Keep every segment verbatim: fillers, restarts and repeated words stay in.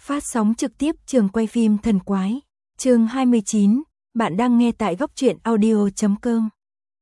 Phát sóng trực tiếp trường quay phim thần quái. Chương hai mươi chín, bạn đang nghe tại góc truyện audio chấm com.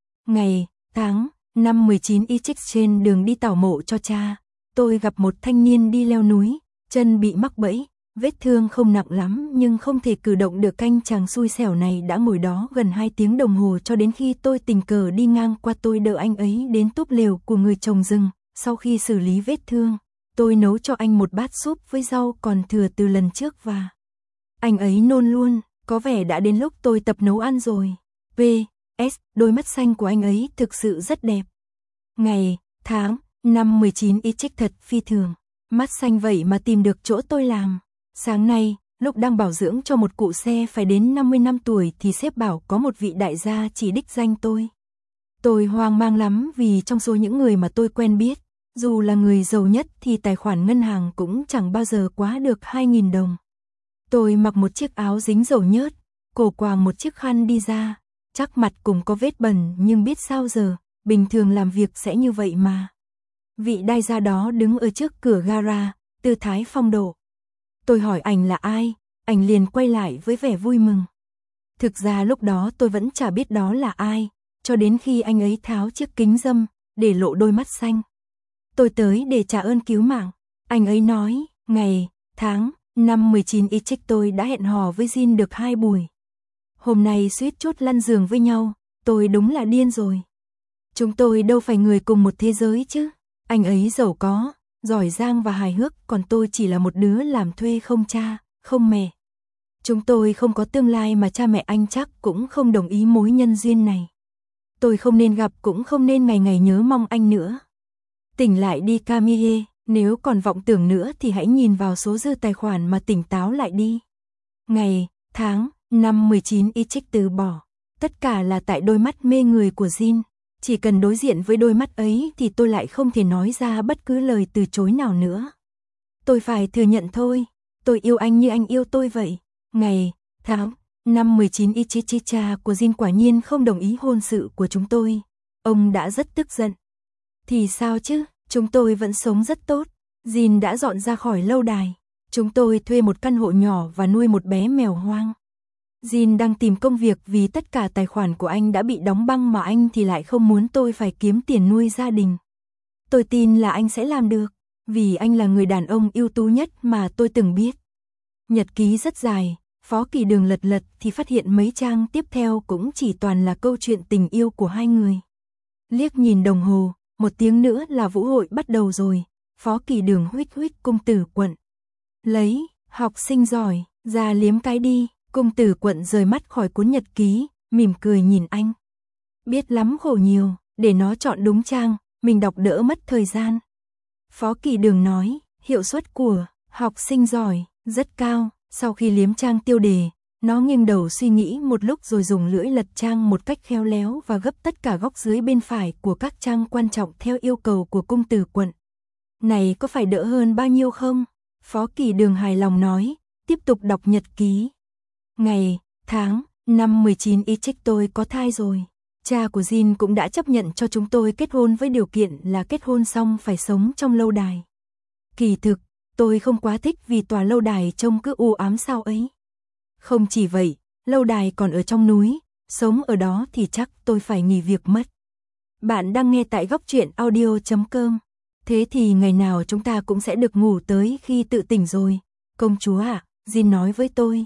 Ngày, tháng, năm mười chín y chích trên đường đi tảo mộ cho cha, tôi gặp một thanh niên đi leo núi, chân bị mắc bẫy, vết thương không nặng lắm nhưng không thể cử động được. Canh chàng xui xẻo này đã ngồi đó gần hai tiếng đồng hồ cho đến khi tôi tình cờ đi ngang qua. Tôi đỡ anh ấy đến túp lều của người trồng rừng, sau khi xử lý vết thương, tôi nấu cho anh một bát súp với rau còn thừa từ lần trước và anh ấy nôn luôn, có vẻ đã đến lúc tôi tập nấu ăn rồi. pê ét Đôi mắt xanh của anh ấy thực sự rất đẹp. Ngày, tháng, năm mười chín y chích thật phi thường. Mắt xanh vậy mà tìm được chỗ tôi làm. Sáng nay, lúc đang bảo dưỡng cho một cụ xe phải đến năm mươi năm tuổi thì sếp bảo có một vị đại gia chỉ đích danh tôi. Tôi hoang mang lắm vì trong số những người mà tôi quen biết, dù là người giàu nhất thì tài khoản ngân hàng cũng chẳng bao giờ quá được hai nghìn đồng. Tôi mặc một chiếc áo dính dầu nhớt, cổ quàng một chiếc khăn đi ra, chắc mặt cũng có vết bẩn nhưng biết sao giờ, bình thường làm việc sẽ như vậy mà. Vị đại gia đó đứng ở trước cửa gara, tư thái phong độ. Tôi hỏi ảnh là ai, ảnh liền quay lại với vẻ vui mừng. Thực ra lúc đó tôi vẫn chả biết đó là ai, cho đến khi anh ấy tháo chiếc kính râm, để lộ đôi mắt xanh. Tôi tới để trả ơn cứu mạng. Anh ấy nói, ngày, tháng, năm mười chín y chích tôi đã hẹn hò với Jin được hai buổi. Hôm nay suýt chút lăn giường với nhau, tôi đúng là điên rồi. Chúng tôi đâu phải người cùng một thế giới chứ. Anh ấy giàu có, giỏi giang và hài hước, còn tôi chỉ là một đứa làm thuê không cha, không mẹ. Chúng tôi không có tương lai mà cha mẹ anh chắc cũng không đồng ý mối nhân duyên này. Tôi không nên gặp cũng không nên ngày ngày nhớ mong anh nữa. Tỉnh lại đi Camille, nếu còn vọng tưởng nữa thì hãy nhìn vào số dư tài khoản mà tỉnh táo lại đi. Ngày, tháng, năm mười chín y chích từ bỏ. Tất cả là tại đôi mắt mê người của Jin. Chỉ cần đối diện với đôi mắt ấy thì tôi lại không thể nói ra bất cứ lời từ chối nào nữa. Tôi phải thừa nhận thôi, tôi yêu anh như anh yêu tôi vậy. Ngày, tháng, năm mười chín y chích cha của Jin quả nhiên không đồng ý hôn sự của chúng tôi. Ông đã rất tức giận. Thì sao chứ, chúng tôi vẫn sống rất tốt. Jin đã dọn ra khỏi lâu đài. Chúng tôi thuê một căn hộ nhỏ và nuôi một bé mèo hoang. Jin đang tìm công việc vì tất cả tài khoản của anh đã bị đóng băng mà anh thì lại không muốn tôi phải kiếm tiền nuôi gia đình. Tôi tin là anh sẽ làm được, vì anh là người đàn ông ưu tú nhất mà tôi từng biết. Nhật ký rất dài, Phó Kỳ Đường lật lật thì phát hiện mấy trang tiếp theo cũng chỉ toàn là câu chuyện tình yêu của hai người. Liếc nhìn đồng hồ, một tiếng nữa là vũ hội bắt đầu rồi. Phó Kỳ Đường huých huých Cung Tử Quận. Lấy, học sinh giỏi, ra liếm cái đi. Cung Tử Quận rời mắt khỏi cuốn nhật ký, mỉm cười nhìn anh. Biết lắm khổ nhiều, để nó chọn đúng trang, mình đọc đỡ mất thời gian. Phó Kỳ Đường nói, hiệu suất của học sinh giỏi rất cao. Sau khi liếm trang tiêu đề, nó nghiêng đầu suy nghĩ một lúc rồi dùng lưỡi lật trang một cách khéo léo và gấp tất cả góc dưới bên phải của các trang quan trọng theo yêu cầu của Cung Tử Quận. Này có phải đỡ hơn bao nhiêu không? Phó Kỳ Đường hài lòng nói, tiếp tục đọc nhật ký. Ngày, tháng, năm mười chín y chích tôi có thai rồi. Cha của Jin cũng đã chấp nhận cho chúng tôi kết hôn với điều kiện là kết hôn xong phải sống trong lâu đài. Kỳ thực, tôi không quá thích vì tòa lâu đài trông cứ u ám sao ấy. Không chỉ vậy, lâu đài còn ở trong núi, sống ở đó thì chắc tôi phải nghỉ việc mất. Bạn đang nghe tại góc truyện audio chấm com. Thế thì ngày nào chúng ta cũng sẽ được ngủ tới khi tự tỉnh rồi. Công chúa ạ, à, Jin nói với tôi.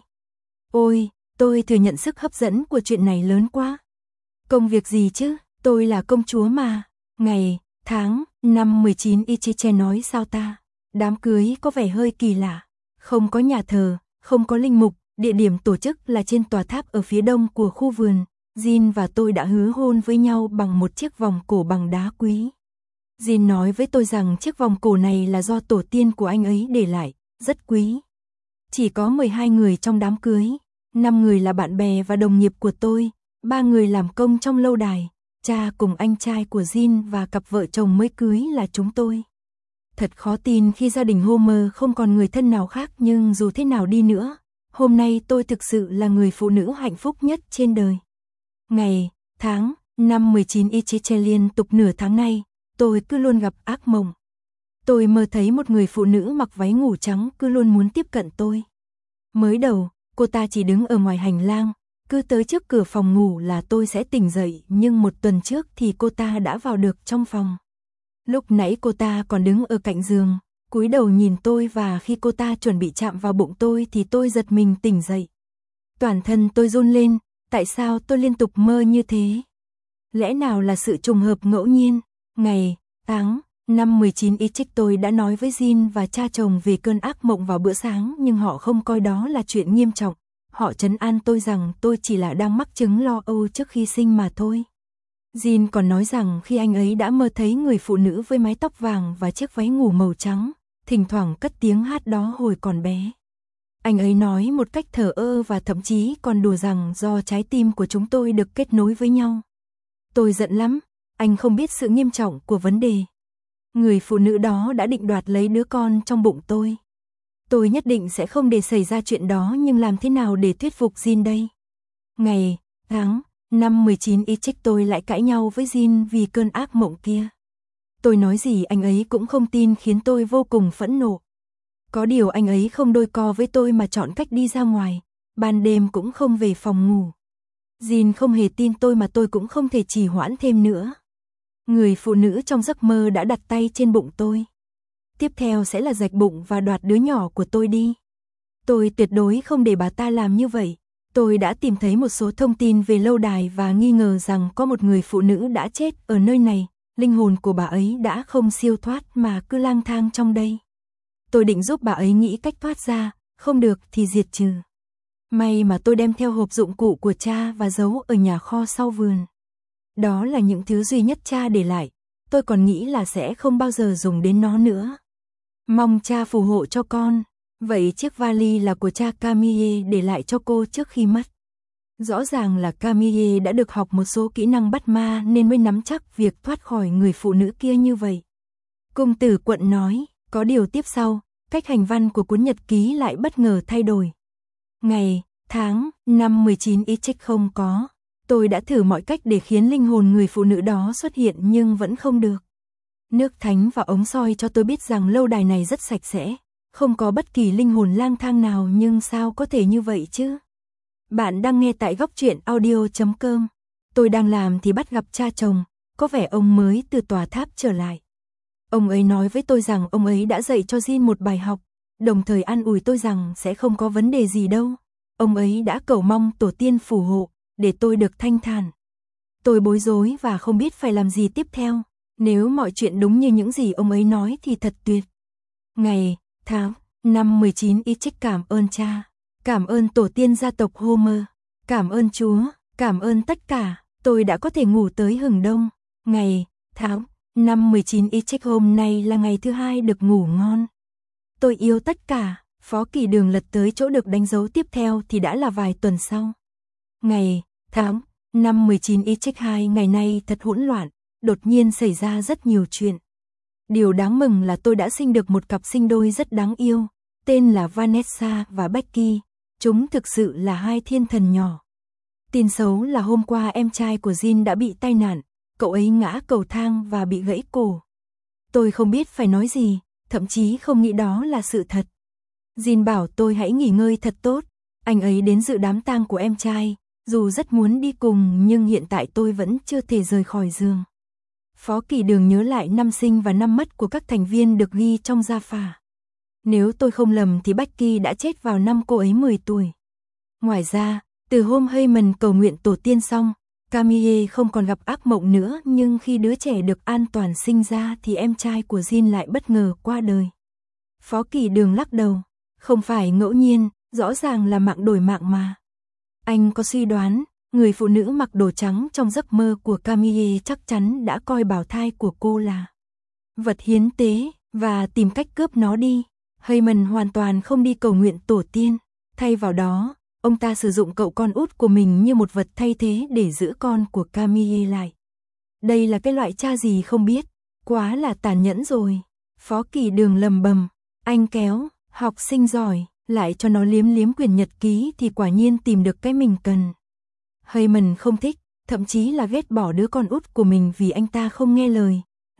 Ôi, tôi thừa nhận sức hấp dẫn của chuyện này lớn quá. Công việc gì chứ, tôi là công chúa mà. Ngày, tháng, năm mười chín y chích nói sao ta. Đám cưới có vẻ hơi kỳ lạ. Không có nhà thờ, không có linh mục, địa điểm tổ chức là trên tòa tháp ở phía đông của khu vườn. Jin và tôi đã hứa hôn với nhau bằng một chiếc vòng cổ bằng đá quý. Jin nói với tôi rằng chiếc vòng cổ này là do tổ tiên của anh ấy để lại, rất quý. Chỉ có mười hai người trong đám cưới, năm người là bạn bè và đồng nghiệp của tôi, ba người làm công trong lâu đài, cha cùng anh trai của Jin và cặp vợ chồng mới cưới là chúng tôi. Thật khó tin khi gia đình Homer không còn người thân nào khác, nhưng dù thế nào đi nữa, hôm nay tôi thực sự là người phụ nữ hạnh phúc nhất trên đời. Ngày, tháng, năm mười chín y chích liên tục nửa tháng nay, tôi cứ luôn gặp ác mộng. Tôi mơ thấy một người phụ nữ mặc váy ngủ trắng cứ luôn muốn tiếp cận tôi. Mới đầu, cô ta chỉ đứng ở ngoài hành lang, cứ tới trước cửa phòng ngủ là tôi sẽ tỉnh dậy, nhưng một tuần trước thì cô ta đã vào được trong phòng. Lúc nãy cô ta còn đứng ở cạnh giường, cúi đầu nhìn tôi, và khi cô ta chuẩn bị chạm vào bụng tôi thì tôi giật mình tỉnh dậy. Toàn thân tôi run lên, tại sao tôi liên tục mơ như thế? Lẽ nào là sự trùng hợp ngẫu nhiên? Ngày, tháng, năm mười chín Y X tôi đã nói với Jin và cha chồng về cơn ác mộng vào bữa sáng, nhưng họ không coi đó là chuyện nghiêm trọng. Họ trấn an tôi rằng tôi chỉ là đang mắc chứng lo âu trước khi sinh mà thôi. Jin còn nói rằng khi anh ấy đã mơ thấy người phụ nữ với mái tóc vàng và chiếc váy ngủ màu trắng, thỉnh thoảng cất tiếng hát đó hồi còn bé. Anh ấy nói một cách thờ ơ và thậm chí còn đùa rằng do trái tim của chúng tôi được kết nối với nhau. Tôi giận lắm, anh không biết sự nghiêm trọng của vấn đề. Người phụ nữ đó đã định đoạt lấy đứa con trong bụng tôi. Tôi nhất định sẽ không để xảy ra chuyện đó, nhưng làm thế nào để thuyết phục Jin đây? Ngày, tháng, năm mười chín Y X tôi lại cãi nhau với Jin vì cơn ác mộng kia. Tôi nói gì anh ấy cũng không tin, khiến tôi vô cùng phẫn nộ. Có điều anh ấy không đôi co với tôi mà chọn cách đi ra ngoài, ban đêm cũng không về phòng ngủ. Jin không hề tin tôi mà tôi cũng không thể trì hoãn thêm nữa. Người phụ nữ trong giấc mơ đã đặt tay trên bụng tôi. Tiếp theo sẽ là rạch bụng và đoạt đứa nhỏ của tôi đi. Tôi tuyệt đối không để bà ta làm như vậy. Tôi đã tìm thấy một số thông tin về lâu đài và nghi ngờ rằng có một người phụ nữ đã chết ở nơi này. Linh hồn của bà ấy đã không siêu thoát mà cứ lang thang trong đây. Tôi định giúp bà ấy nghĩ cách thoát ra, không được thì diệt trừ. May mà tôi đem theo hộp dụng cụ của cha và giấu ở nhà kho sau vườn. Đó là những thứ duy nhất cha để lại, tôi còn nghĩ là sẽ không bao giờ dùng đến nó nữa. Mong cha phù hộ cho con. Vậy chiếc vali là của cha Camille để lại cho cô trước khi mất. Rõ ràng là Camille đã được học một số kỹ năng bắt ma nên mới nắm chắc việc thoát khỏi người phụ nữ kia như vậy. Cung tử quận nói, có điều tiếp sau, cách hành văn của cuốn nhật ký lại bất ngờ thay đổi. Ngày, tháng, năm mười chín Y X không có. Tôi đã thử mọi cách để khiến linh hồn người phụ nữ đó xuất hiện nhưng vẫn không được. Nước thánh và ống soi cho tôi biết rằng lâu đài này rất sạch sẽ, không có bất kỳ linh hồn lang thang nào, nhưng sao có thể như vậy chứ? Bạn đang nghe tại góc truyện audio chấm com. Tôi đang làm thì bắt gặp cha chồng, có vẻ ông mới từ tòa tháp trở lại. Ông ấy nói với tôi rằng ông ấy đã dạy cho Jin một bài học, đồng thời an ủi tôi rằng sẽ không có vấn đề gì đâu. Ông ấy đã cầu mong tổ tiên phù hộ, để tôi được thanh thản. Tôi bối rối và không biết phải làm gì tiếp theo. Nếu mọi chuyện đúng như những gì ông ấy nói thì thật tuyệt. Ngày, tháng, năm mười chín Y X cảm ơn cha. Cảm ơn tổ tiên gia tộc Homer. Cảm ơn Chúa. Cảm ơn tất cả. Tôi đã có thể ngủ tới hừng đông. Ngày, tháng, năm mười chín Y X hôm nay là ngày thứ hai được ngủ ngon. Tôi yêu tất cả. Phó Kỳ Đường lật tới chỗ được đánh dấu tiếp theo thì đã là vài tuần sau. Ngày, tháng, năm mười chín Y X hai ngày nay thật hỗn loạn, đột nhiên xảy ra rất nhiều chuyện. Điều đáng mừng là tôi đã sinh được một cặp sinh đôi rất đáng yêu, tên là Vanessa và Becky, chúng thực sự là hai thiên thần nhỏ. Tin xấu là hôm qua em trai của Jin đã bị tai nạn, cậu ấy ngã cầu thang và bị gãy cổ. Tôi không biết phải nói gì, thậm chí không nghĩ đó là sự thật. Jin bảo tôi hãy nghỉ ngơi thật tốt, anh ấy đến dự đám tang của em trai. Dù rất muốn đi cùng nhưng hiện tại tôi vẫn chưa thể rời khỏi giường. Phó Kỳ Đường nhớ lại năm sinh và năm mất của các thành viên được ghi trong gia phả. Nếu tôi không lầm thì Becky đã chết vào năm cô ấy mười tuổi. Ngoài ra, từ hôm Heyman cầu nguyện tổ tiên xong, Camille không còn gặp ác mộng nữa, nhưng khi đứa trẻ được an toàn sinh ra thì em trai của Jin lại bất ngờ qua đời. Phó Kỳ Đường lắc đầu, không phải ngẫu nhiên, rõ ràng là mạng đổi mạng mà. Anh có suy đoán, người phụ nữ mặc đồ trắng trong giấc mơ của Camille chắc chắn đã coi bào thai của cô là vật hiến tế và tìm cách cướp nó đi. Heyman hoàn toàn không đi cầu nguyện tổ tiên, thay vào đó, ông ta sử dụng cậu con út của mình như một vật thay thế để giữ con của Camille lại. Đây là cái loại cha gì không biết, quá là tàn nhẫn rồi. Phó Kỳ Đường lầm bầm, anh kéo, học sinh giỏi, lại cho nó liếm liếm quyển nhật ký thì quả nhiên tìm được cái mình cần. Heyman không thích, thậm chí là ghét bỏ đứa con út của mình vì anh ta không nghe lời.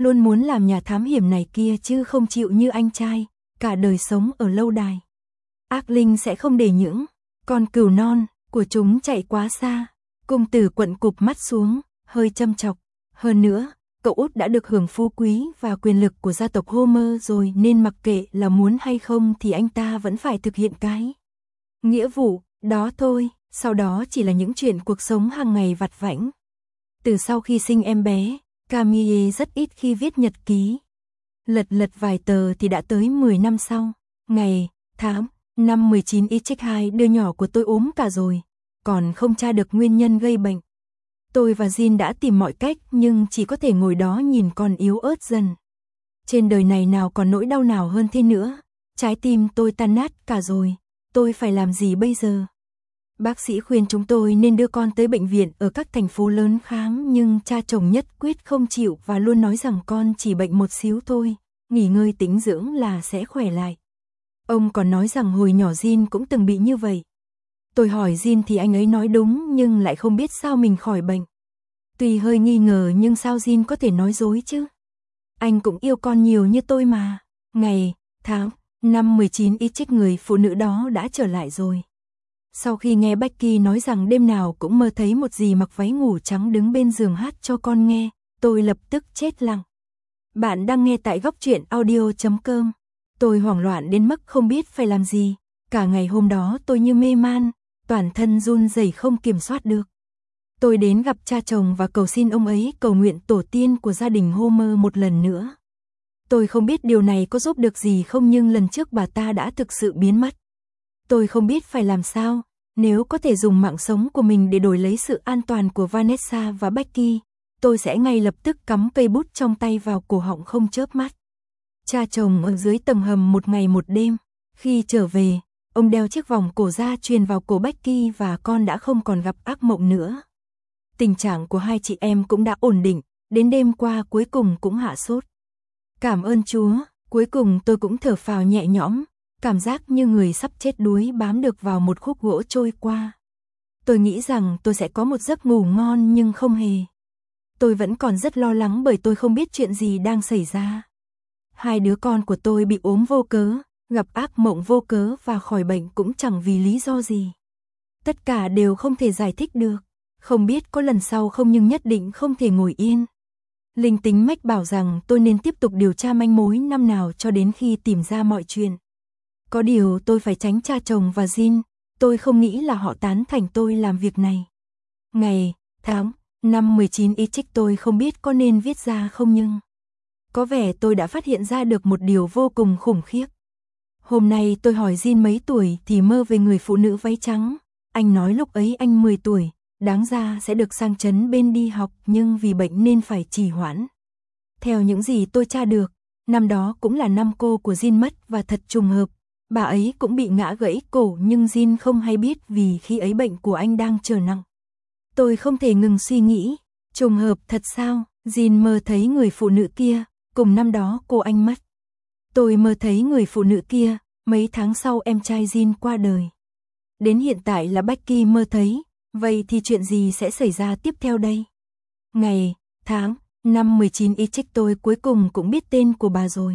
luôn muốn làm nhà thám hiểm này kia chứ không chịu như anh trai, cả đời sống ở lâu đài. Ác linh sẽ không để những con cừu non của chúng chạy quá xa. Cung tử Quận cụp mắt xuống, hơi châm chọc. Hơn nữa, cậu út đã được hưởng phú quý và quyền lực của gia tộc Homer rồi nên mặc kệ là muốn hay không thì anh ta vẫn phải thực hiện cái nghĩa vụ đó thôi, sau đó chỉ là những chuyện cuộc sống hàng ngày vặt vãnh. Từ sau khi sinh em bé, Camille rất ít khi viết nhật ký. Lật lật vài tờ thì đã tới mười năm sau. Ngày, tháng, năm mười chín Y hai đứa nhỏ của tôi ốm cả rồi, còn không tra được nguyên nhân gây bệnh. Tôi và Jin đã tìm mọi cách nhưng chỉ có thể ngồi đó nhìn con yếu ớt dần. Trên đời này nào còn nỗi đau nào hơn thế nữa. Trái tim tôi tan nát cả rồi. Tôi phải làm gì bây giờ? Bác sĩ khuyên chúng tôi nên đưa con tới bệnh viện ở các thành phố lớn khám, nhưng cha chồng nhất quyết không chịu và luôn nói rằng con chỉ bệnh một xíu thôi, nghỉ ngơi tĩnh dưỡng là sẽ khỏe lại. Ông còn nói rằng hồi nhỏ Jin cũng từng bị như vậy. Tôi hỏi Jin thì anh ấy nói đúng nhưng lại không biết sao mình khỏi bệnh. Tuy hơi nghi ngờ nhưng sao Jin có thể nói dối chứ? Anh cũng yêu con nhiều như tôi mà. Ngày, tháng, năm mười chín Y người phụ nữ đó đã trở lại rồi. Sau khi nghe Becky nói rằng đêm nào cũng mơ thấy một dì mặc váy ngủ trắng đứng bên giường hát cho con nghe, tôi lập tức chết lặng. Bạn đang nghe tại góc truyện audio chấm com. Tôi hoảng loạn đến mức không biết phải làm gì. Cả ngày hôm đó tôi như mê man, toàn thân run rẩy không kiểm soát được. Tôi đến gặp cha chồng và cầu xin ông ấy cầu nguyện tổ tiên của gia đình Homer một lần nữa. Tôi không biết điều này có giúp được gì không nhưng lần trước bà ta đã thực sự biến mất. Tôi không biết phải làm sao, nếu có thể dùng mạng sống của mình để đổi lấy sự an toàn của Vanessa và Becky, tôi sẽ ngay lập tức cắm cây bút trong tay vào cổ họng không chớp mắt. Cha chồng ở dưới tầng hầm một ngày một đêm, khi trở về, ông đeo chiếc vòng cổ ra truyền vào cổ Becky và con đã không còn gặp ác mộng nữa. Tình trạng của hai chị em cũng đã ổn định, đến đêm qua cuối cùng cũng hạ sốt. Cảm ơn Chúa, cuối cùng tôi cũng thở phào nhẹ nhõm, cảm giác như người sắp chết đuối bám được vào một khúc gỗ trôi qua. Tôi nghĩ rằng tôi sẽ có một giấc ngủ ngon nhưng không hề. Tôi vẫn còn rất lo lắng bởi tôi không biết chuyện gì đang xảy ra. Hai đứa con của tôi bị ốm vô cớ, gặp ác mộng vô cớ và khỏi bệnh cũng chẳng vì lý do gì. Tất cả đều không thể giải thích được. Không biết có lần sau không nhưng nhất định không thể ngồi yên. Linh tính mách bảo rằng tôi nên tiếp tục điều tra manh mối năm nào cho đến khi tìm ra mọi chuyện. Có điều tôi phải tránh cha chồng và Jin, tôi không nghĩ là họ tán thành tôi làm việc này. Ngày, tháng, năm mười chín Y tôi không biết có nên viết ra không nhưng có vẻ tôi đã phát hiện ra được một điều vô cùng khủng khiếp. Hôm nay tôi hỏi Jin mấy tuổi thì mơ về người phụ nữ váy trắng. Anh nói lúc ấy anh mười tuổi, đáng ra sẽ được sang trấn bên đi học nhưng vì bệnh nên phải trì hoãn. Theo những gì tôi tra được, năm đó cũng là năm cô của Jin mất và thật trùng hợp. Bà ấy cũng bị ngã gãy cổ nhưng Jin không hay biết vì khi ấy bệnh của anh đang trở nặng. Tôi không thể ngừng suy nghĩ, trùng hợp thật sao, Jin mơ thấy người phụ nữ kia, cùng năm đó cô anh mất. Tôi mơ thấy người phụ nữ kia, mấy tháng sau em trai Jin qua đời. Đến hiện tại là Becky mơ thấy, vậy thì chuyện gì sẽ xảy ra tiếp theo đây? Ngày, tháng, năm mười chín Y tôi cuối cùng cũng biết tên của bà rồi.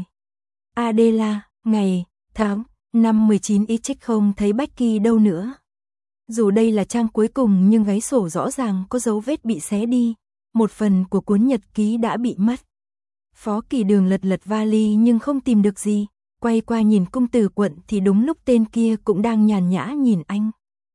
Adela, ngày, tháng, năm mười chín Y không thấy Becky đâu nữa. Dù đây là trang cuối cùng nhưng gáy sổ rõ ràng có dấu vết bị xé đi, một phần của cuốn nhật ký đã bị mất. Phó Kỳ Đường lật lật vali nhưng không tìm được gì, quay qua nhìn cung tử Quận thì đúng lúc tên kia cũng đang nhàn nhã nhìn anh.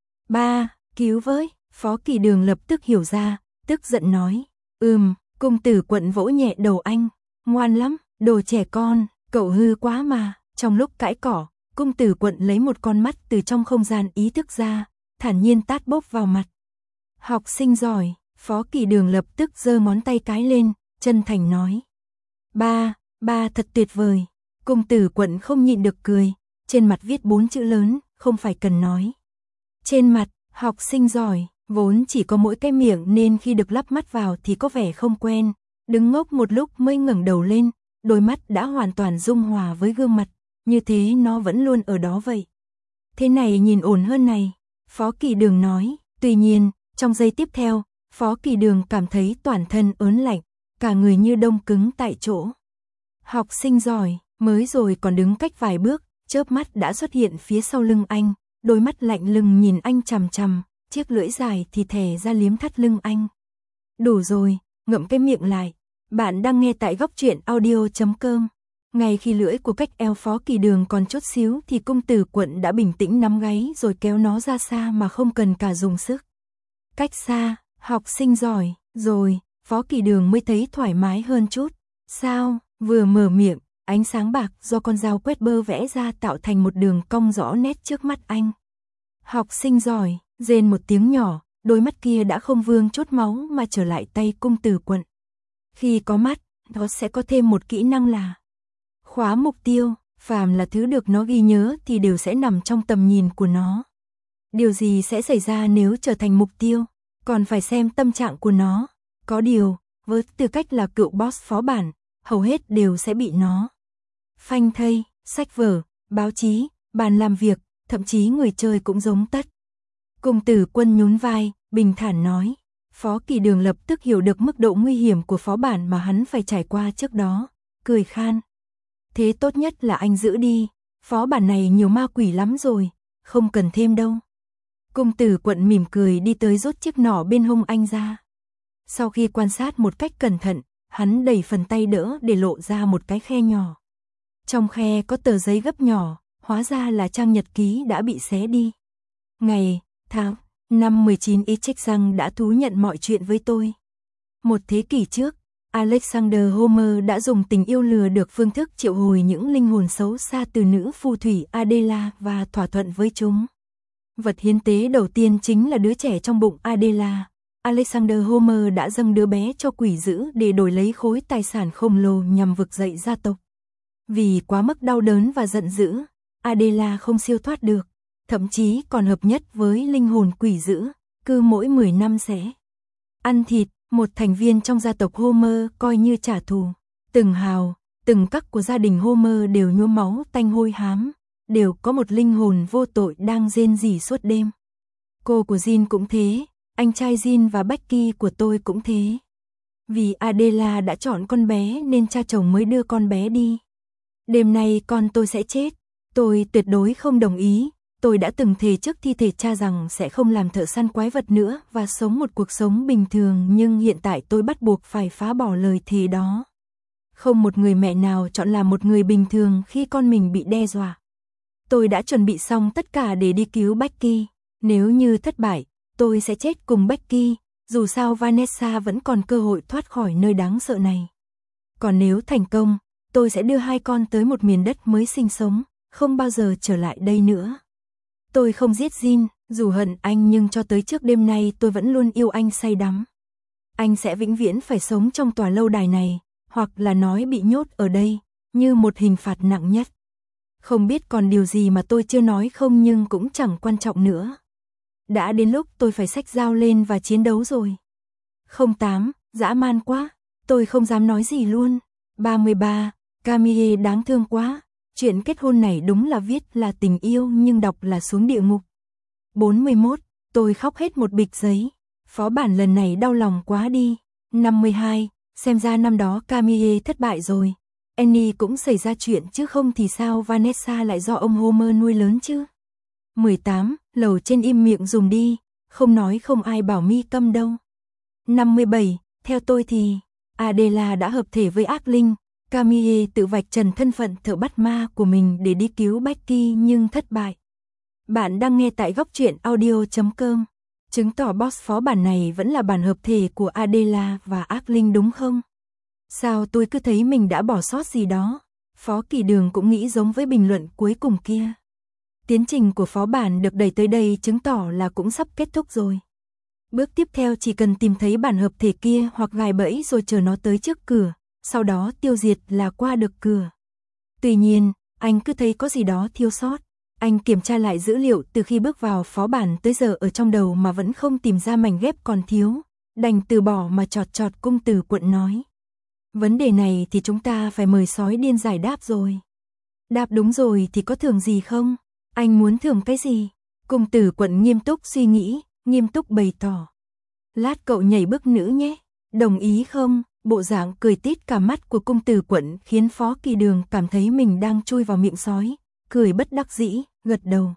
Ba, cứu với, Phó Kỳ Đường lập tức hiểu ra, tức giận nói, ừm, cung tử Quận vỗ nhẹ đầu anh, ngoan lắm, đồ trẻ con, cậu hư quá mà. Trong lúc cãi cỏ, cung tử Quận lấy một con mắt từ trong không gian ý thức ra, thản nhiên tát bốp vào mặt. Học sinh giỏi, Phó Kỳ Đường lập tức giơ ngón tay cái lên, chân thành nói. Ba, ba thật tuyệt vời. Cung tử Quận không nhịn được cười, trên mặt viết bốn chữ lớn, không phải cần nói. Trên mặt, học sinh giỏi, vốn chỉ có mỗi cái miệng nên khi được lắp mắt vào thì có vẻ không quen, đứng ngốc một lúc mới ngẩng đầu lên, đôi mắt đã hoàn toàn dung hòa với gương mặt, như thế nó vẫn luôn ở đó vậy. Thế này nhìn ổn hơn này, Phó Kỳ Đường nói, tuy nhiên, trong giây tiếp theo, Phó Kỳ Đường cảm thấy toàn thân ớn lạnh, cả người như đông cứng tại chỗ. Học sinh giỏi, mới rồi còn đứng cách vài bước, chớp mắt đã xuất hiện phía sau lưng anh, đôi mắt lạnh lùng nhìn anh chằm chằm, chiếc lưỡi dài thì thè ra liếm thắt lưng anh. Đủ rồi, ngậm cái miệng lại. Bạn đang nghe tại góc truyện audio chấm com. Ngay khi lưỡi của cách eo Phó Kỳ Đường còn chút xíu thì công tử Quận đã bình tĩnh nắm gáy rồi kéo nó ra xa mà không cần cả dùng sức. Cách xa, học sinh giỏi, rồi, Phó Kỳ Đường mới thấy thoải mái hơn chút. Sao, vừa mở miệng, ánh sáng bạc do con dao quét bơ vẽ ra tạo thành một đường cong rõ nét trước mắt anh. Học sinh giỏi, rên một tiếng nhỏ, đôi mắt kia đã không vương chút máu mà trở lại tay công tử Quận. Khi có mắt, nó sẽ có thêm một kỹ năng là khóa mục tiêu, phàm là thứ được nó ghi nhớ thì đều sẽ nằm trong tầm nhìn của nó. Điều gì sẽ xảy ra nếu trở thành mục tiêu, còn phải xem tâm trạng của nó. Có điều, với tư cách là cựu boss phó bản, hầu hết đều sẽ bị nó phanh thây, sách vở, báo chí, bàn làm việc, thậm chí người chơi cũng giống tất. Công tử Quân nhún vai, bình thản nói. Phó Kỳ Đường lập tức hiểu được mức độ nguy hiểm của phó bản mà hắn phải trải qua trước đó, cười khan. Thế tốt nhất là anh giữ đi, phó bản này nhiều ma quỷ lắm rồi, không cần thêm đâu. Công tử Quận mỉm cười đi tới rút chiếc nỏ bên hông anh ra. Sau khi quan sát một cách cẩn thận, hắn đẩy phần tay đỡ để lộ ra một cái khe nhỏ. Trong khe có tờ giấy gấp nhỏ, hóa ra là trang nhật ký đã bị xé đi. Ngày, tháng, năm mười chín Y Trích Răng đã thú nhận mọi chuyện với tôi. Một thế kỷ trước, Alexander Homer đã dùng tình yêu lừa được phương thức triệu hồi những linh hồn xấu xa từ nữ phù thủy Adela và thỏa thuận với chúng. Vật hiến tế đầu tiên chính là đứa trẻ trong bụng Adela. Alexander Homer đã dâng đứa bé cho quỷ dữ để đổi lấy khối tài sản khổng lồ nhằm vực dậy gia tộc. Vì quá mức đau đớn và giận dữ, Adela không siêu thoát được, thậm chí còn hợp nhất với linh hồn quỷ dữ, cứ mỗi mười năm sẽ ăn thịt một thành viên trong gia tộc Homer coi như trả thù. Từng hào, từng cắc của gia đình Homer đều nhuốm máu tanh hôi hám, đều có một linh hồn vô tội đang rên rỉ suốt đêm. Cô của Jean cũng thế, anh trai Jean và Becky của tôi cũng thế. Vì Adela đã chọn con bé nên cha chồng mới đưa con bé đi. Đêm nay con tôi sẽ chết, tôi tuyệt đối không đồng ý. Tôi đã từng thề trước thi thể cha rằng sẽ không làm thợ săn quái vật nữa và sống một cuộc sống bình thường, nhưng hiện tại tôi bắt buộc phải phá bỏ lời thề đó. Không một người mẹ nào chọn làm một người bình thường khi con mình bị đe dọa. Tôi đã chuẩn bị xong tất cả để đi cứu Becky. Nếu như thất bại, tôi sẽ chết cùng Becky, dù sao Vanessa vẫn còn cơ hội thoát khỏi nơi đáng sợ này. Còn nếu thành công, tôi sẽ đưa hai con tới một miền đất mới sinh sống, không bao giờ trở lại đây nữa. Tôi không giết Jean, dù hận anh nhưng cho tới trước đêm nay tôi vẫn luôn yêu anh say đắm. Anh sẽ vĩnh viễn phải sống trong tòa lâu đài này, hoặc là nói bị nhốt ở đây, như một hình phạt nặng nhất. Không biết còn điều gì mà tôi chưa nói không, nhưng cũng chẳng quan trọng nữa. Đã đến lúc tôi phải xách dao lên và chiến đấu rồi. không tám, dã man quá, tôi không dám nói gì luôn. ba mươi ba, Camille đáng thương quá. Chuyện kết hôn này đúng là viết là tình yêu nhưng đọc là xuống địa ngục. bốn mươi mốt, tôi khóc hết một bịch giấy. Phó bản lần này đau lòng quá đi. năm mươi hai, xem ra năm đó Camille thất bại rồi. Annie cũng xảy ra chuyện chứ không thì sao Vanessa lại do ông Homer nuôi lớn chứ. mười tám, lầu trên im miệng dùm đi, không nói không ai bảo mi câm đâu. năm mươi bảy, theo tôi thì Adela đã hợp thể với ác linh. Camille tự vạch trần thân phận thợ bắt ma của mình để đi cứu Becky nhưng thất bại. Bạn đang nghe tại góc truyện audio chấm com. Chứng tỏ boss phó bản này vẫn là bản hợp thể của Adela và ác linh đúng không? Sao tôi cứ thấy mình đã bỏ sót gì đó? Phó Kỳ Đường cũng nghĩ giống với bình luận cuối cùng kia. Tiến trình của phó bản được đẩy tới đây chứng tỏ là cũng sắp kết thúc rồi. Bước tiếp theo chỉ cần tìm thấy bản hợp thể kia hoặc gài bẫy rồi chờ nó tới trước cửa, sau đó tiêu diệt là qua được cửa. Tuy nhiên, anh cứ thấy có gì đó thiếu sót. Anh kiểm tra lại dữ liệu từ khi bước vào phó bản tới giờ ở trong đầu mà vẫn không tìm ra mảnh ghép còn thiếu, đành từ bỏ mà chọt chọt. Cung tử Quận nói. Vấn đề này thì chúng ta phải mời sói điên giải đáp rồi. Đáp đúng rồi thì có thưởng gì không? Anh muốn thưởng cái gì? Cung tử Quận nghiêm túc suy nghĩ, nghiêm túc bày tỏ. Lát cậu nhảy bước nữ nhé, đồng ý không? Bộ dạng cười tít cả mắt của công tử Quận khiến Phó Kỳ Đường cảm thấy mình đang chui vào miệng sói, cười bất đắc dĩ, gật đầu.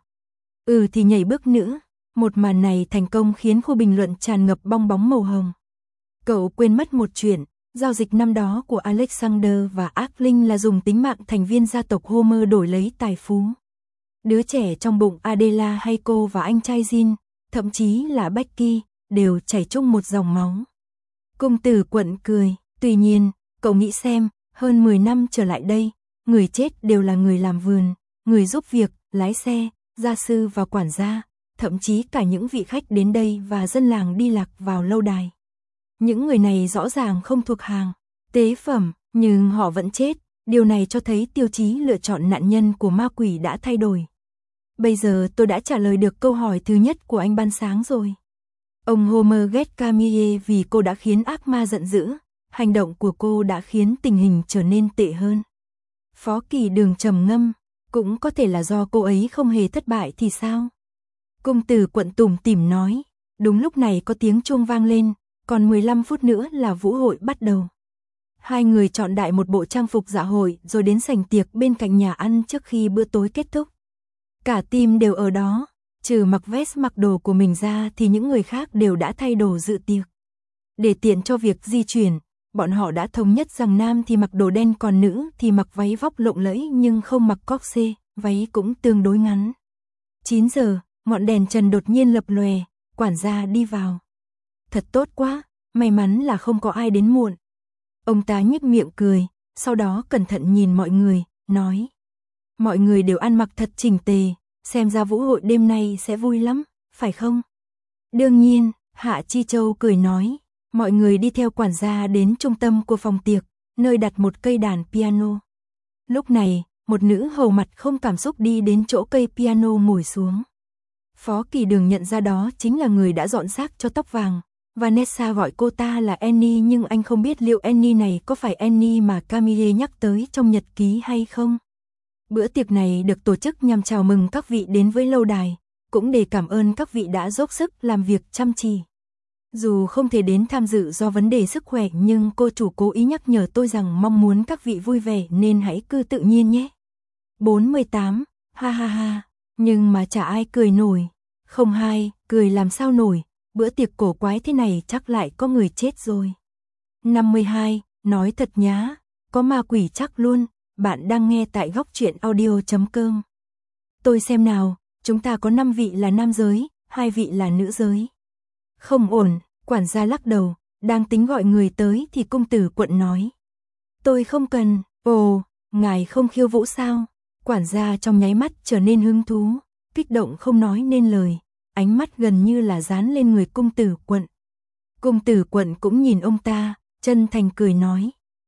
Ừ thì nhảy bước nữa. Một màn này thành công khiến khu bình luận tràn ngập bong bóng màu hồng. Cậu quên mất một chuyện, giao dịch năm đó của Alexander và Ackling là dùng tính mạng thành viên gia tộc Homer đổi lấy tài phú. Đứa trẻ trong bụng Adela hay cô và anh trai Jean, thậm chí là Becky, đều chảy chung một dòng máu. Công tử Quận cười, tuy nhiên, cậu nghĩ xem, hơn mười năm trở lại đây, người chết đều là người làm vườn, người giúp việc, lái xe, gia sư và quản gia, thậm chí cả những vị khách đến đây và dân làng đi lạc vào lâu đài. Những người này rõ ràng không thuộc hàng tế phẩm, nhưng họ vẫn chết, điều này cho thấy tiêu chí lựa chọn nạn nhân của ma quỷ đã thay đổi. Bây giờ tôi đã trả lời được câu hỏi thứ nhất của anh ban sáng rồi. Ông Homer ghét Camille vì cô đã khiến ác ma giận dữ, hành động của cô đã khiến tình hình trở nên tệ hơn. Phó Kỳ Đường trầm ngâm, cũng có thể là do cô ấy không hề thất bại thì sao? Công tử Quận tủm tỉm nói, đúng lúc này có tiếng chuông vang lên, còn mười lăm phút nữa là vũ hội bắt đầu. Hai người chọn đại một bộ trang phục dạ hội rồi đến sảnh tiệc bên cạnh nhà ăn trước khi bữa tối kết thúc. Cả team đều ở đó, trừ mặc vest mặc đồ của mình ra thì những người khác đều đã thay đồ dự tiệc. Để tiện cho việc di chuyển, bọn họ đã thống nhất rằng nam thì mặc đồ đen còn nữ thì mặc váy vóc lộng lẫy nhưng không mặc corset, váy cũng tương đối ngắn. chín giờ, ngọn đèn trần đột nhiên lập lòe, quản gia đi vào. Thật tốt quá, may mắn là không có ai đến muộn. Ông ta nhếch miệng cười, sau đó cẩn thận nhìn mọi người, nói. Mọi người đều ăn mặc thật chỉnh tề, xem ra vũ hội đêm nay sẽ vui lắm, phải không? Đương nhiên, Hạ Chi Châu cười nói. Mọi người đi theo quản gia đến trung tâm của phòng tiệc, nơi đặt một cây đàn piano. Lúc này, một nữ hầu mặt không cảm xúc đi đến chỗ cây piano ngồi xuống. Phó Kỳ Đường nhận ra đó chính là người đã dọn xác cho tóc vàng. Vanessa gọi cô ta là Annie nhưng anh không biết liệu Annie này có phải Annie mà Camille nhắc tới trong nhật ký hay không. Bữa tiệc này được tổ chức nhằm chào mừng các vị đến với lâu đài, cũng để cảm ơn các vị đã dốc sức làm việc chăm chỉ. Dù không thể đến tham dự do vấn đề sức khỏe nhưng cô chủ cố ý nhắc nhở tôi rằng mong muốn các vị vui vẻ nên hãy cứ tự nhiên nhé. bốn mươi tám, ha ha ha, nhưng mà chả ai cười nổi. Không hai, cười làm sao nổi, bữa tiệc cổ quái thế này chắc lại có người chết rồi. năm mươi hai, nói thật nhá, có ma quỷ chắc luôn, bạn đang nghe tại góc truyện audio chấm com. Tôi xem nào, chúng ta có năm vị là nam giới, hai vị là nữ giới. Không ổn, quản gia lắc đầu, đang tính gọi người tới thì công tử Quận nói. Tôi không cần, ồ, ngài không khiêu vũ sao? Quản gia trong nháy mắt trở nên hứng thú, kích động không nói nên lời, ánh mắt gần như là dán lên người công tử Quận. Công tử Quận cũng nhìn ông ta, chân thành cười nói.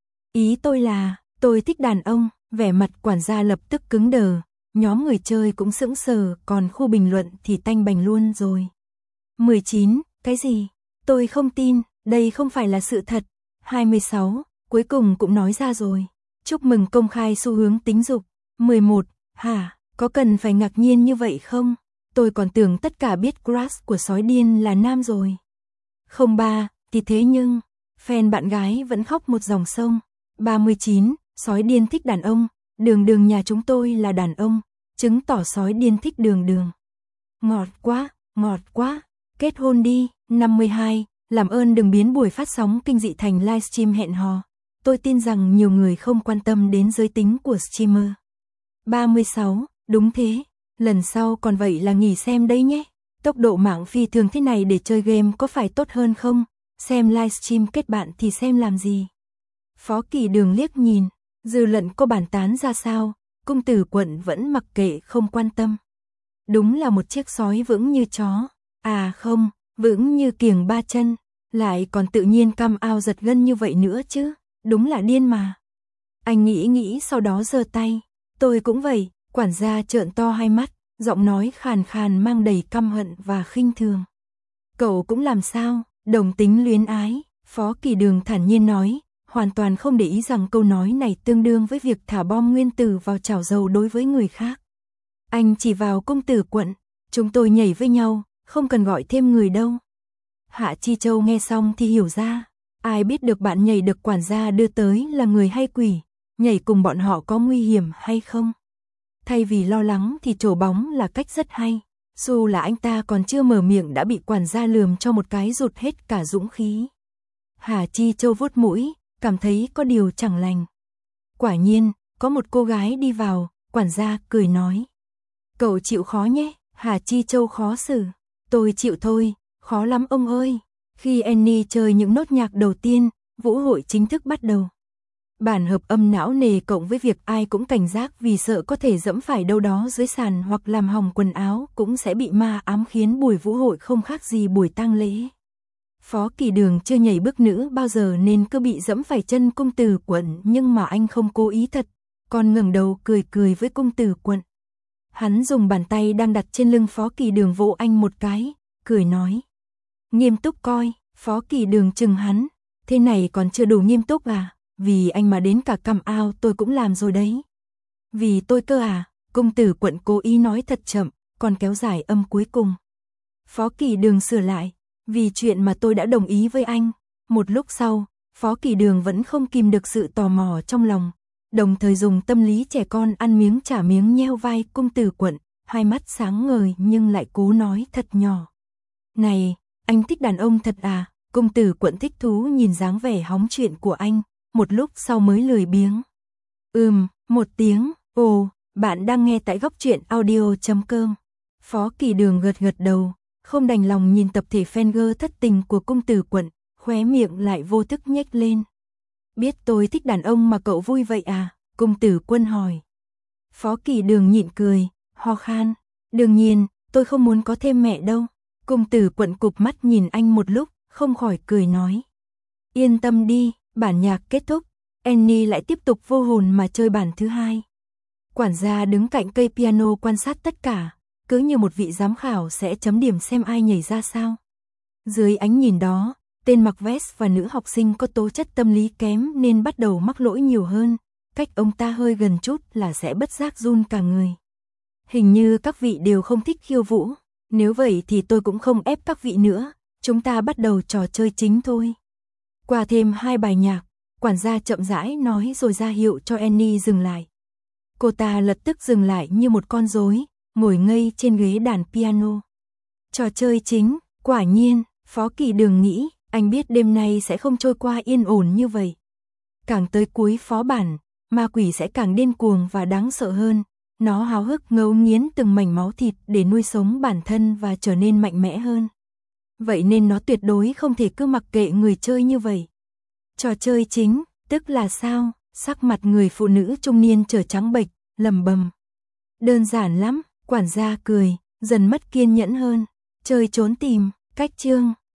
Ý tôi là, tôi thích đàn ông, vẻ mặt quản gia lập tức cứng đờ, nhóm người chơi cũng sững sờ, còn khu bình luận thì tanh bành luôn rồi. mười chín, cái gì? Tôi không tin, đây không phải là sự thật. hai mươi sáu, cuối cùng cũng nói ra rồi. Chúc mừng công khai xu hướng tính dục. mười một, hả, có cần phải ngạc nhiên như vậy không? Tôi còn tưởng tất cả biết crush của sói điên là nam rồi. không ba, thì thế nhưng, fan bạn gái vẫn khóc một dòng sông. ba mươi chín, sói điên thích đàn ông, Đường Đường nhà chúng tôi là đàn ông, chứng tỏ sói điên thích Đường Đường. Ngọt quá, ngọt quá, kết hôn đi. năm mươi hai, làm ơn đừng biến buổi phát sóng kinh dị thành livestream hẹn hò. Tôi tin rằng nhiều người không quan tâm đến giới tính của streamer. ba mươi sáu, đúng thế, lần sau còn vậy là nghỉ xem đấy nhé. Tốc độ mạng phi thường thế này để chơi game có phải tốt hơn không? Xem livestream kết bạn thì xem làm gì? Phó Kỳ Đường liếc nhìn, dư luận có bàn tán ra sao, công tử Quận vẫn mặc kệ không quan tâm. Đúng là một chiếc sói vững như chó, à không, vững như kiềng ba chân, lại còn tự nhiên cam ao giật gân như vậy nữa chứ, đúng là điên mà. Anh nghĩ nghĩ sau đó giơ tay, tôi cũng vậy, quản gia trợn to hai mắt, giọng nói khàn khàn mang đầy căm hận và khinh thường. Cậu cũng làm sao, đồng tính luyến ái, Phó Kỳ Đường thản nhiên nói, hoàn toàn không để ý rằng câu nói này tương đương với việc thả bom nguyên tử vào chảo dầu đối với người khác. Anh chỉ vào công tử Quận, chúng tôi nhảy với nhau, không cần gọi thêm người đâu. Hạ Chi Châu nghe xong thì hiểu ra, Ai biết được bạn nhảy được quản gia đưa tới là người hay quỷ, nhảy cùng bọn họ có nguy hiểm hay không? Thay vì lo lắng thì trổ bóng là cách rất hay. Dù là anh ta còn chưa mở miệng đã bị quản gia lườm cho một cái rụt hết cả dũng khí. Hà Chi Châu vuốt mũi, cảm thấy có điều chẳng lành. Quả nhiên, có một cô gái đi vào, quản gia cười nói. Cậu chịu khó nhé, Hà Chi Châu khó xử. Tôi chịu thôi, khó lắm ông ơi. Khi Annie chơi những nốt nhạc đầu tiên, vũ hội chính thức bắt đầu. Bản hợp âm não nề cộng với việc ai cũng cảnh giác vì sợ có thể dẫm phải đâu đó dưới sàn hoặc làm hỏng quần áo cũng sẽ bị ma ám khiến buổi vũ hội không khác gì buổi tang lễ. Phó Kỳ Đường chưa nhảy bước nữ bao giờ nên cứ bị dẫm phải chân cung tử Quận, nhưng mà anh không cố ý thật, còn ngẩng đầu cười cười với cung tử Quận. Hắn dùng bàn tay đang đặt trên lưng Phó Kỳ Đường vỗ anh một cái, cười nói. Nghiêm túc coi, Phó Kỳ Đường chừng hắn, thế này còn chưa đủ nghiêm túc à? Vì anh mà đến cả cằm ao tôi cũng làm rồi đấy. Vì tôi cơ à? Cung tử Quận cố ý nói thật chậm, còn kéo dài âm cuối cùng. Phó Kỳ Đường sửa lại, vì chuyện mà tôi đã đồng ý với anh. Một lúc sau, Phó Kỳ Đường vẫn không kìm được sự tò mò trong lòng, đồng thời dùng tâm lý trẻ con ăn miếng trả miếng nheo vai cung tử Quận, hai mắt sáng ngời nhưng lại cố nói thật nhỏ. Này, anh thích đàn ông thật à? Cung tử Quận thích thú nhìn dáng vẻ hóng chuyện của anh, một lúc sau mới lười biếng. Ừm, một tiếng, ồ, bạn đang nghe tại góc truyện audio chấm com. Phó Kỳ Đường gật gật đầu, không đành lòng nhìn tập thể fangirl thất tình của cung tử Quận, khóe miệng lại vô thức nhếch lên. Biết tôi thích đàn ông mà cậu vui vậy à? Cung tử Quân hỏi. Phó Kỳ Đường nhịn cười, ho khan. Đương nhiên, tôi không muốn có thêm mẹ đâu. Cung tử Quận cụp mắt nhìn anh một lúc, không khỏi cười nói. Yên tâm đi, bản nhạc kết thúc, Annie lại tiếp tục vô hồn mà chơi bản thứ hai. Quản gia đứng cạnh cây piano quan sát tất cả, cứ như một vị giám khảo sẽ chấm điểm xem ai nhảy ra sao. Dưới ánh nhìn đó, tên mặc vest và nữ học sinh có tố chất tâm lý kém nên bắt đầu mắc lỗi nhiều hơn, cách ông ta hơi gần chút là sẽ bất giác run cả người. Hình như các vị đều không thích khiêu vũ, nếu vậy thì tôi cũng không ép các vị nữa, chúng ta bắt đầu trò chơi chính thôi. Qua thêm hai bài nhạc, quản gia chậm rãi nói rồi ra hiệu cho Annie dừng lại. Cô ta lập tức dừng lại như một con rối, ngồi ngây trên ghế đàn piano. Trò chơi chính, quả nhiên, Phó Kỳ Đường nghĩ, anh biết đêm nay sẽ không trôi qua yên ổn như vậy. Càng tới cuối phó bản, ma quỷ sẽ càng điên cuồng và đáng sợ hơn. Nó háo hức ngấu nghiến từng mảnh máu thịt để nuôi sống bản thân và trở nên mạnh mẽ hơn. Vậy nên nó tuyệt đối không thể cứ mặc kệ người chơi như vậy. Trò chơi chính, tức là sao? Sắc mặt người phụ nữ trung niên trở trắng bệch, lẩm bẩm. Đơn giản lắm, quản gia cười, dần mất kiên nhẫn hơn. Chơi trốn tìm, cách chương.